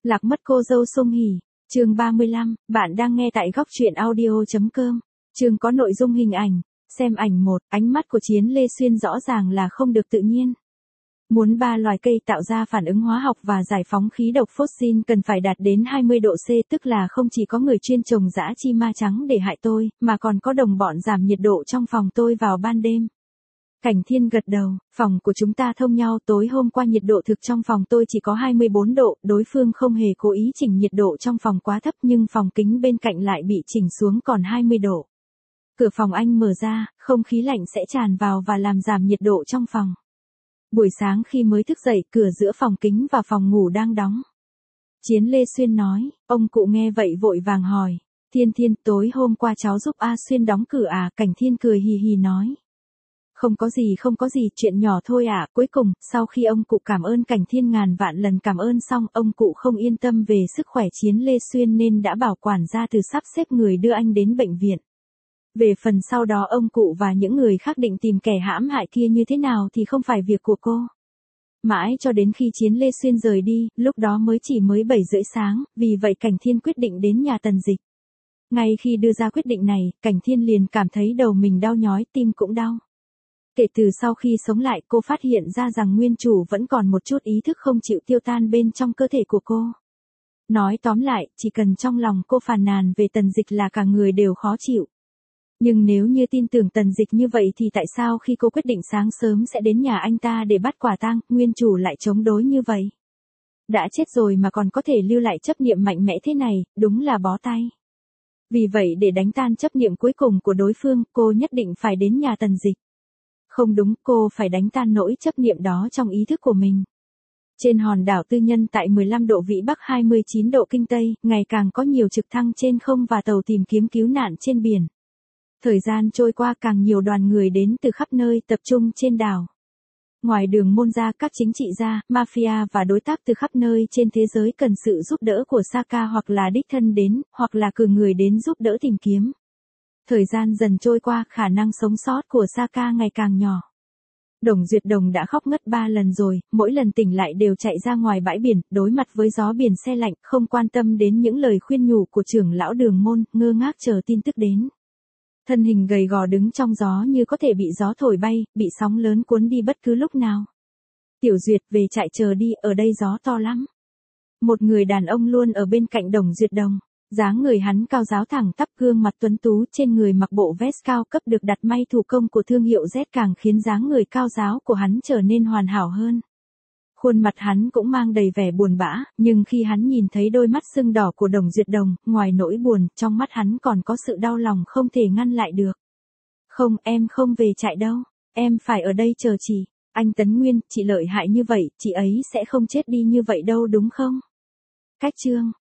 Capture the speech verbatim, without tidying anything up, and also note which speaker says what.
Speaker 1: Lạc mất cô dâu Song Hỷ. Chương ba mươi lăm, bạn đang nghe tại góc truyện audio chấm com. Chương có nội dung hình ảnh. Xem ảnh một, ánh mắt của Chiến Lê Xuyên rõ ràng là không được tự nhiên. Muốn ba loài cây tạo ra phản ứng hóa học và giải phóng khí độc phosphine cần phải đạt đến hai mươi độ C, tức là không chỉ có người chuyên trồng dã chi ma trắng để hại tôi, mà còn có đồng bọn giảm nhiệt độ trong phòng tôi vào ban đêm. Cảnh Thiên gật đầu, phòng của chúng ta thông nhau, tối hôm qua nhiệt độ thực trong phòng tôi chỉ có hai mươi bốn độ, đối phương không hề cố ý chỉnh nhiệt độ trong phòng quá thấp nhưng phòng kính bên cạnh lại bị chỉnh xuống còn hai mươi độ. Cửa phòng anh mở ra, không khí lạnh sẽ tràn vào và làm giảm nhiệt độ trong phòng. Buổi sáng khi mới thức dậy, cửa giữa phòng kính và phòng ngủ đang đóng. Chiến Lê Xuyên nói, ông cụ nghe vậy vội vàng hỏi, Thiên Thiên, tối hôm qua cháu giúp A Xuyên đóng cửa à? Cảnh Thiên cười hì hì nói. Không có gì không có gì, chuyện nhỏ thôi ạ. À. Cuối cùng, sau khi ông cụ cảm ơn Cảnh Thiên ngàn vạn lần cảm ơn xong, ông cụ không yên tâm về sức khỏe Chiến Lê Xuyên nên đã bảo quản gia từ sắp xếp người đưa anh đến bệnh viện. Về phần sau đó ông cụ và những người khác định tìm kẻ hãm hại kia như thế nào thì không phải việc của cô. Mãi cho đến khi Chiến Lê Xuyên rời đi, lúc đó mới chỉ mới bảy rưỡi sáng, vì vậy Cảnh Thiên quyết định đến nhà Tần Dịch. Ngay khi đưa ra quyết định này, Cảnh Thiên liền cảm thấy đầu mình đau nhói, tim cũng đau. Kể từ sau khi sống lại, cô phát hiện ra rằng nguyên chủ vẫn còn một chút ý thức không chịu tiêu tan bên trong cơ thể của cô. Nói tóm lại, chỉ cần trong lòng cô phàn nàn về Tần Dịch là cả người đều khó chịu. Nhưng nếu như tin tưởng Tần Dịch như vậy thì tại sao khi cô quyết định sáng sớm sẽ đến nhà anh ta để bắt quả tang, nguyên chủ lại chống đối như vậy? Đã chết rồi mà còn có thể lưu lại chấp niệm mạnh mẽ thế này, đúng là bó tay. Vì vậy để đánh tan chấp niệm cuối cùng của đối phương, cô nhất định phải đến nhà Tần Dịch. Không đúng, cô phải đánh tan nỗi chấp niệm đó trong ý thức của mình. Trên hòn đảo tư nhân tại mười lăm độ vĩ Bắc hai mươi chín độ kinh Tây, ngày càng có nhiều trực thăng trên không và tàu tìm kiếm cứu nạn trên biển. Thời gian trôi qua, càng nhiều đoàn người đến từ khắp nơi tập trung trên đảo. Ngoài Đường Môn ra, các chính trị gia, mafia và đối tác từ khắp nơi trên thế giới cần sự giúp đỡ của Saka, hoặc là đích thân đến, hoặc là cử người đến giúp đỡ tìm kiếm. Thời gian dần trôi qua, khả năng sống sót của Saka ngày càng nhỏ. Đồng Duyệt Đồng đã khóc ngất ba lần rồi, mỗi lần tỉnh lại đều chạy ra ngoài bãi biển, đối mặt với gió biển se lạnh, không quan tâm đến những lời khuyên nhủ của trưởng lão Đường Môn, ngơ ngác chờ tin tức đến. Thân hình gầy gò đứng trong gió như có thể bị gió thổi bay, bị sóng lớn cuốn đi bất cứ lúc nào. Tiểu Duyệt, về trại chờ đi, ở đây gió to lắm. Một người đàn ông luôn ở bên cạnh Đồng Duyệt Đồng. Dáng người hắn cao ráo thẳng tắp, gương mặt tuấn tú, trên người mặc bộ vest cao cấp được đặt may thủ công của thương hiệu Z càng khiến dáng người cao ráo của hắn trở nên hoàn hảo hơn. Khuôn mặt hắn cũng mang đầy vẻ buồn bã, nhưng khi hắn nhìn thấy đôi mắt sưng đỏ của Đồng Duyệt Đồng, ngoài nỗi buồn, trong mắt hắn còn có sự đau lòng không thể ngăn lại được. Không, em không về trại đâu, em phải ở đây chờ chị. Anh Tấn Nguyên, chị lợi hại như vậy, chị ấy sẽ không chết đi như vậy đâu đúng không? Cách chương